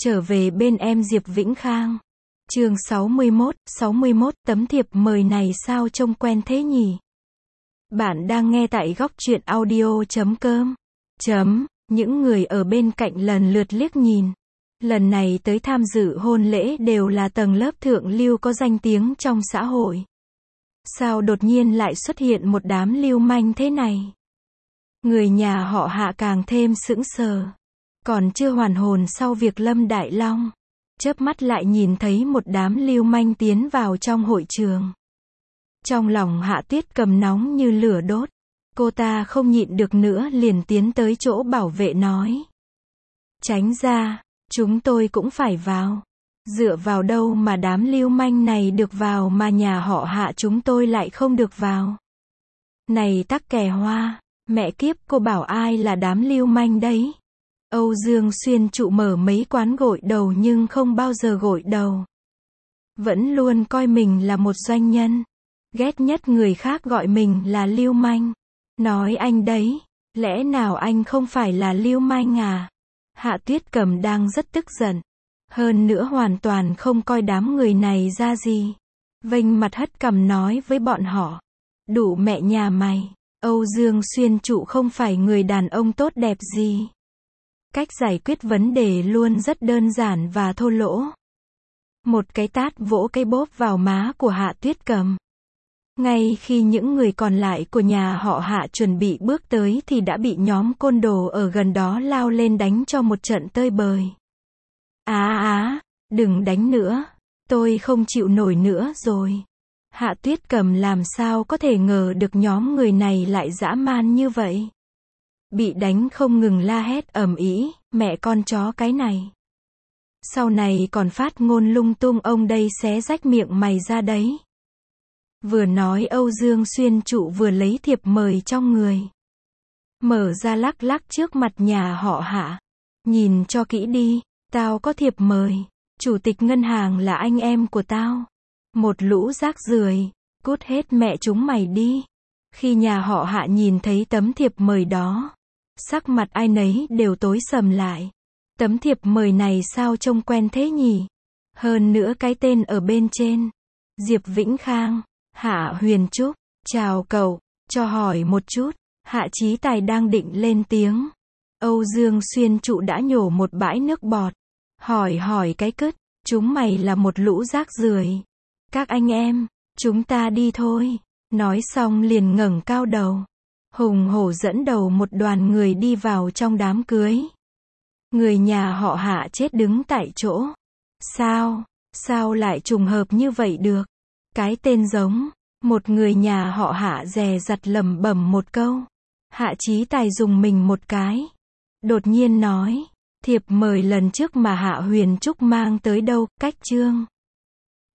Trở về bên em Diệp Vĩnh Khang. Chương 61, tấm thiệp mời này sao trông quen thế nhỉ? Bạn đang nghe tại góc truyện audio.com. Những người ở bên cạnh lần lượt liếc nhìn. Lần này tới tham dự hôn lễ đều là tầng lớp thượng lưu có danh tiếng trong xã hội. Sao đột nhiên lại xuất hiện một đám lưu manh thế này? Người nhà họ Hạ càng thêm sững sờ. Còn chưa hoàn hồn sau việc Lâm Đại Long chớp mắt lại nhìn thấy một đám lưu manh tiến vào trong hội trường. Trong lòng Hạ Tuyết Cầm nóng như lửa đốt. Cô ta không nhịn được nữa liền tiến tới chỗ bảo vệ nói. Tránh ra, chúng tôi cũng phải vào. Dựa vào đâu mà đám lưu manh này được vào mà nhà họ Hạ chúng tôi lại không được vào? Này tắc kè hoa, mẹ kiếp, cô bảo ai là đám lưu manh đấy? Âu Dương Xuyên Trụ mở mấy quán gội đầu nhưng không bao giờ gội đầu. Vẫn luôn coi mình là một doanh nhân. Ghét nhất người khác gọi mình là lưu manh. Nói anh đấy, lẽ nào anh không phải là lưu manh à? Hạ Tuyết Cầm đang rất tức giận. Hơn nữa hoàn toàn không coi đám người này ra gì. Vênh mặt hất cằm nói với bọn họ. Đủ mẹ nhà mày, Âu Dương Xuyên Trụ không phải người đàn ông tốt đẹp gì. Cách giải quyết vấn đề luôn rất đơn giản và thô lỗ. Một cái tát vỗ cái bóp vào má của Hạ Tuyết Cầm. Ngay khi những người còn lại của nhà họ Hạ chuẩn bị bước tới thì đã bị nhóm côn đồ ở gần đó lao lên đánh cho một trận tơi bời. Đừng đánh nữa, tôi không chịu nổi nữa rồi. Hạ Tuyết Cầm làm sao có thể ngờ được nhóm người này lại dã man như vậy. Bị đánh không ngừng la hét ầm ĩ, mẹ con chó cái này. Sau này còn phát ngôn lung tung, ông đây xé rách miệng mày ra đấy. Vừa nói Âu Dương Xuyên Trụ vừa lấy thiệp mời trong người. Mở ra lắc lắc trước mặt nhà họ Hạ. Nhìn cho kỹ đi, tao có thiệp mời. Chủ tịch ngân hàng là anh em của tao. Một lũ rác rưởi, cút hết mẹ chúng mày đi. Khi nhà họ Hạ nhìn thấy tấm thiệp mời đó, sắc mặt ai nấy đều tối sầm lại. Tấm thiệp mời này sao trông quen thế nhỉ? Hơn nữa cái tên ở bên trên. Diệp Vĩnh Khang, Hạ Huyền Trúc, chào cậu, cho hỏi một chút. Hạ Chí Tài đang định lên tiếng. Âu Dương Xuyên Trụ đã nhổ một bãi nước bọt. Hỏi cái cứt, chúng mày là một lũ rác rưởi. Các anh em, chúng ta đi thôi. Nói xong liền ngẩng cao đầu. Hùng hổ dẫn đầu một đoàn người đi vào trong đám cưới. Người nhà họ Hạ chết đứng tại chỗ. Sao lại trùng hợp như vậy được? Cái tên giống. Một người nhà họ Hạ dè dặt lẩm bẩm một câu. Hạ Chí Tài dùng mình một cái. Đột nhiên nói. Thiệp mời lần trước mà Hạ Huyền Trúc mang tới đâu, cách chương.